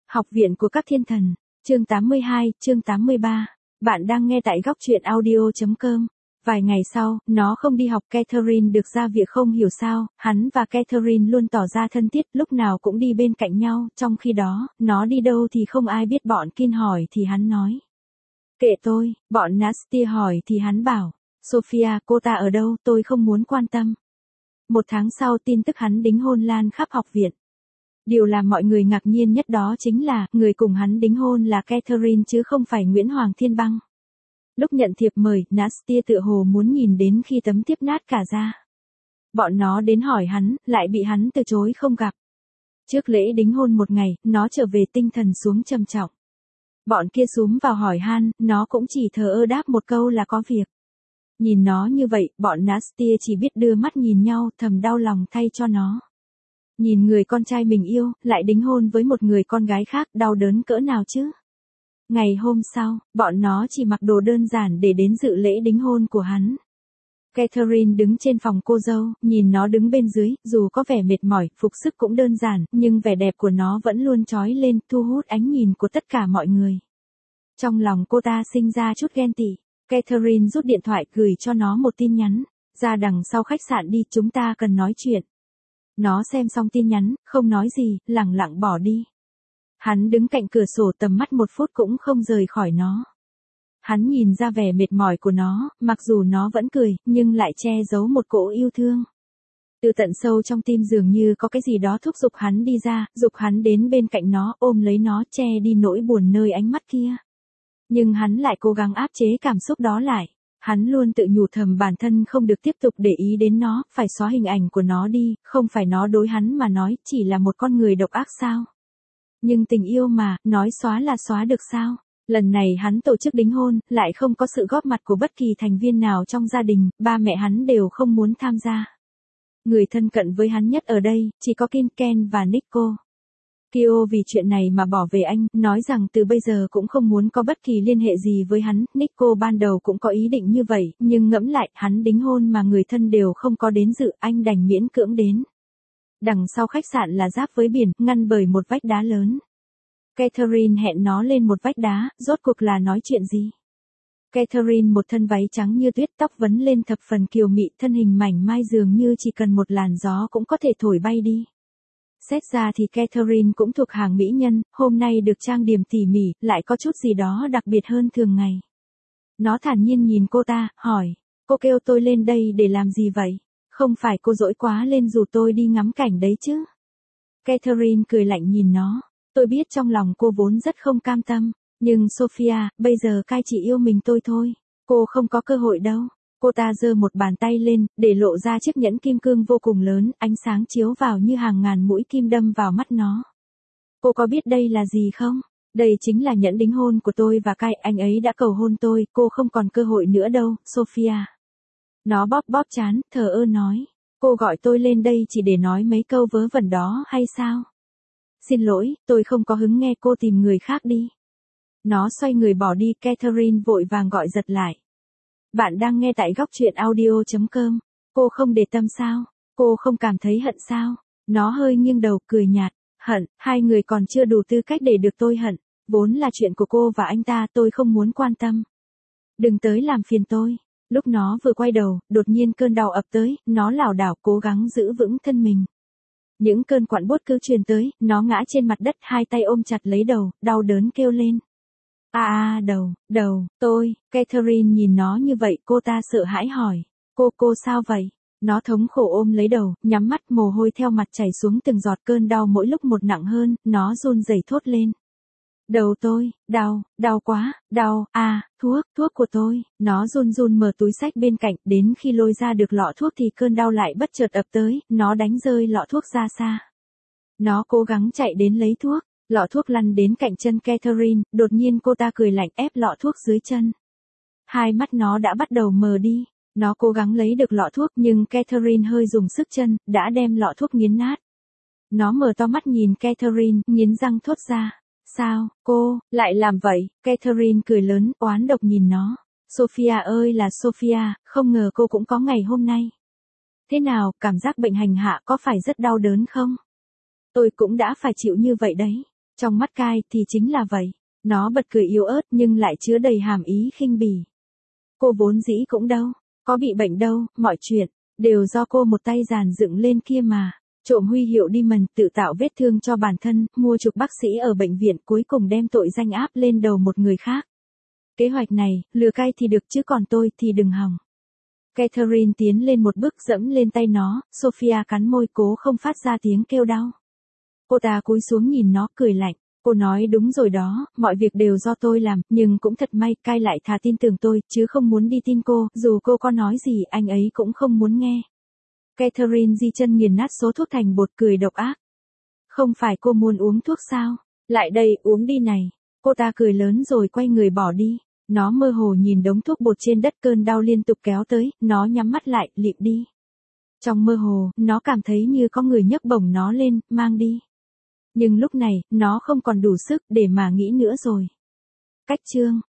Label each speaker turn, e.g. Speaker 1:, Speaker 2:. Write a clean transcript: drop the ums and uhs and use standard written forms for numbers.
Speaker 1: Học viện của các thiên thần, chương 82, chương 83. Bạn đang nghe tại góc truyện audio.com. Vài ngày sau, nó không đi học. Catherine được ra việc không hiểu sao, hắn và Catherine luôn tỏ ra thân thiết, lúc nào cũng đi bên cạnh nhau, trong khi đó, nó đi đâu thì không ai biết. Bọn Kin hỏi thì hắn nói. Kệ tôi, bọn Nasty hỏi thì hắn bảo. Sophia, cô ta ở đâu, tôi không muốn quan tâm. Một tháng sau tin tức hắn đính hôn lan khắp học viện. Điều làm mọi người ngạc nhiên nhất đó chính là, người cùng hắn đính hôn là Catherine chứ không phải Nguyễn Hoàng Thiên Băng. Lúc nhận thiệp mời, Nasty tựa hồ muốn nhìn đến khi tấm thiếp nát cả ra. Bọn nó đến hỏi hắn, lại bị hắn từ chối không gặp. Trước lễ đính hôn một ngày, nó trở về tinh thần xuống trầm trọng. Bọn kia xúm vào hỏi han, nó cũng chỉ thờ ơ đáp một câu là có việc. Nhìn nó như vậy, bọn Nasty chỉ biết đưa mắt nhìn nhau, thầm đau lòng thay cho nó. Nhìn người con trai mình yêu, lại đính hôn với một người con gái khác, đau đớn cỡ nào chứ. Ngày hôm sau, bọn nó chỉ mặc đồ đơn giản để đến dự lễ đính hôn của hắn. Catherine đứng trên phòng cô dâu, nhìn nó đứng bên dưới, dù có vẻ mệt mỏi, phục sức cũng đơn giản, nhưng vẻ đẹp của nó vẫn luôn chói lên, thu hút ánh nhìn của tất cả mọi người. Trong lòng cô ta sinh ra chút ghen tị. Catherine rút điện thoại gửi cho nó một tin nhắn. Ra đằng sau khách sạn đi, chúng ta cần nói chuyện. Nó xem xong tin nhắn, không nói gì, lẳng lặng bỏ đi. Hắn đứng cạnh cửa sổ tầm mắt một phút cũng không rời khỏi nó. Hắn nhìn ra vẻ mệt mỏi của nó, mặc dù nó vẫn cười, nhưng lại che giấu một cỗ yêu thương. Từ tận sâu trong tim dường như có cái gì đó thúc giục hắn đi ra, giục hắn đến bên cạnh nó, ôm lấy nó, che đi nỗi buồn nơi ánh mắt kia. Nhưng hắn lại cố gắng áp chế cảm xúc đó lại. Hắn luôn tự nhủ thầm bản thân không được tiếp tục để ý đến nó, phải xóa hình ảnh của nó đi, không phải nó đối hắn mà nói, chỉ là một con người độc ác sao. Nhưng tình yêu mà, nói xóa là xóa được sao? Lần này hắn tổ chức đính hôn, lại không có sự góp mặt của bất kỳ thành viên nào trong gia đình, ba mẹ hắn đều không muốn tham gia. Người thân cận với hắn nhất ở đây, chỉ có Kim Ken và Nico. Kyo vì chuyện này mà bỏ về Anh, nói rằng từ bây giờ cũng không muốn có bất kỳ liên hệ gì với hắn. Nico ban đầu cũng có ý định như vậy, nhưng ngẫm lại, hắn đính hôn mà người thân đều không có đến dự, anh đành miễn cưỡng đến. Đằng sau khách sạn là giáp với biển, ngăn bởi một vách đá lớn. Catherine hẹn nó lên một vách đá, rốt cuộc là nói chuyện gì? Catherine một thân váy trắng như tuyết, tóc vấn lên thập phần kiều mị, thân hình mảnh mai dường như chỉ cần một làn gió cũng có thể thổi bay đi. Xét ra thì Catherine cũng thuộc hàng mỹ nhân, hôm nay được trang điểm tỉ mỉ, lại có chút gì đó đặc biệt hơn thường ngày. Nó thản nhiên nhìn cô ta, hỏi, cô kêu tôi lên đây để làm gì vậy? Không phải cô dỗi quá lên rủ tôi đi ngắm cảnh đấy chứ? Catherine cười lạnh nhìn nó, tôi biết trong lòng cô vốn rất không cam tâm, nhưng Sophia, bây giờ Kai chỉ yêu mình tôi thôi, cô không có cơ hội đâu. Cô ta giơ một bàn tay lên, để lộ ra chiếc nhẫn kim cương vô cùng lớn, ánh sáng chiếu vào như hàng ngàn mũi kim đâm vào mắt nó. Cô có biết đây là gì không? Đây chính là nhẫn đính hôn của tôi và Kai, anh ấy đã cầu hôn tôi, cô không còn cơ hội nữa đâu, Sophia. Nó bóp bóp trán, thờ ơ nói, cô gọi tôi lên đây chỉ để nói mấy câu vớ vẩn đó hay sao? Xin lỗi, tôi không có hứng nghe, cô tìm người khác đi. Nó xoay người bỏ đi, Catherine vội vàng gọi giật lại. Bạn đang nghe tại góc truyện audio.com. Cô không để tâm sao? Cô không cảm thấy hận sao? Nó hơi nghiêng đầu cười nhạt. Hận, hai người còn chưa đủ tư cách để được tôi hận. Vốn là chuyện của cô và anh ta, tôi không muốn quan tâm. Đừng tới làm phiền tôi. Lúc nó vừa quay đầu, đột nhiên cơn đau ập tới, nó lảo đảo cố gắng giữ vững thân mình. Những cơn quặn buốt cứ truyền tới, nó ngã trên mặt đất, hai tay ôm chặt lấy đầu, đau đớn kêu lên. Đầu, tôi. Catherine nhìn nó như vậy, cô ta sợ hãi hỏi. Cô sao vậy? Nó thống khổ ôm lấy đầu, nhắm mắt, mồ hôi theo mặt chảy xuống từng giọt, cơn đau mỗi lúc một nặng hơn, nó run rẩy thốt lên. Đầu tôi, đau quá, thuốc của tôi. Nó run run mở túi xách bên cạnh, đến khi lôi ra được lọ thuốc thì cơn đau lại bất chợt ập tới, nó đánh rơi lọ thuốc ra xa. Nó cố gắng chạy đến lấy thuốc. Lọ thuốc lăn đến cạnh chân Catherine, đột nhiên cô ta cười lạnh ép lọ thuốc dưới chân. Hai mắt nó đã bắt đầu mờ đi, nó cố gắng lấy được lọ thuốc nhưng Catherine hơi dùng sức chân, đã đem lọ thuốc nghiến nát. Nó mở to mắt nhìn Catherine, nghiến răng thốt ra. Sao, cô, lại làm vậy? Catherine cười lớn, oán độc nhìn nó. Sophia ơi là Sophia, không ngờ cô cũng có ngày hôm nay. Thế nào, cảm giác bệnh hành hạ có phải rất đau đớn không? Tôi cũng đã phải chịu như vậy đấy. Trong mắt Kai thì chính là vậy. Nó bật cười yếu ớt nhưng lại chứa đầy hàm ý khinh bỉ. Cô vốn dĩ cũng đâu, có bị bệnh đâu, mọi chuyện, đều do cô một tay dàn dựng lên kia mà. Trộm huy hiệu Demon, tự tạo vết thương cho bản thân, mua chuộc bác sĩ ở bệnh viện, cuối cùng đem tội danh áp lên đầu một người khác. Kế hoạch này, lừa Kai thì được chứ còn tôi thì đừng hòng. Catherine tiến lên một bước dẫm lên tay nó, Sophia cắn môi cố không phát ra tiếng kêu đau. Cô ta cúi xuống nhìn nó cười lạnh. Cô nói đúng rồi đó, mọi việc đều do tôi làm, nhưng cũng thật may, Kai lại thà tin tưởng tôi, chứ không muốn đi tin cô, dù cô có nói gì anh ấy cũng không muốn nghe. Catherine di chân nghiền nát số thuốc thành bột cười độc ác. Không phải cô muốn uống thuốc sao? Lại đây, uống đi này. Cô ta cười lớn rồi quay người bỏ đi. Nó mơ hồ nhìn đống thuốc bột trên đất, cơn đau liên tục kéo tới, nó nhắm mắt lại, lịm đi. Trong mơ hồ, nó cảm thấy như có người nhấc bổng nó lên, mang đi. Nhưng lúc này, nó không còn đủ sức để mà nghĩ nữa rồi. Cách chương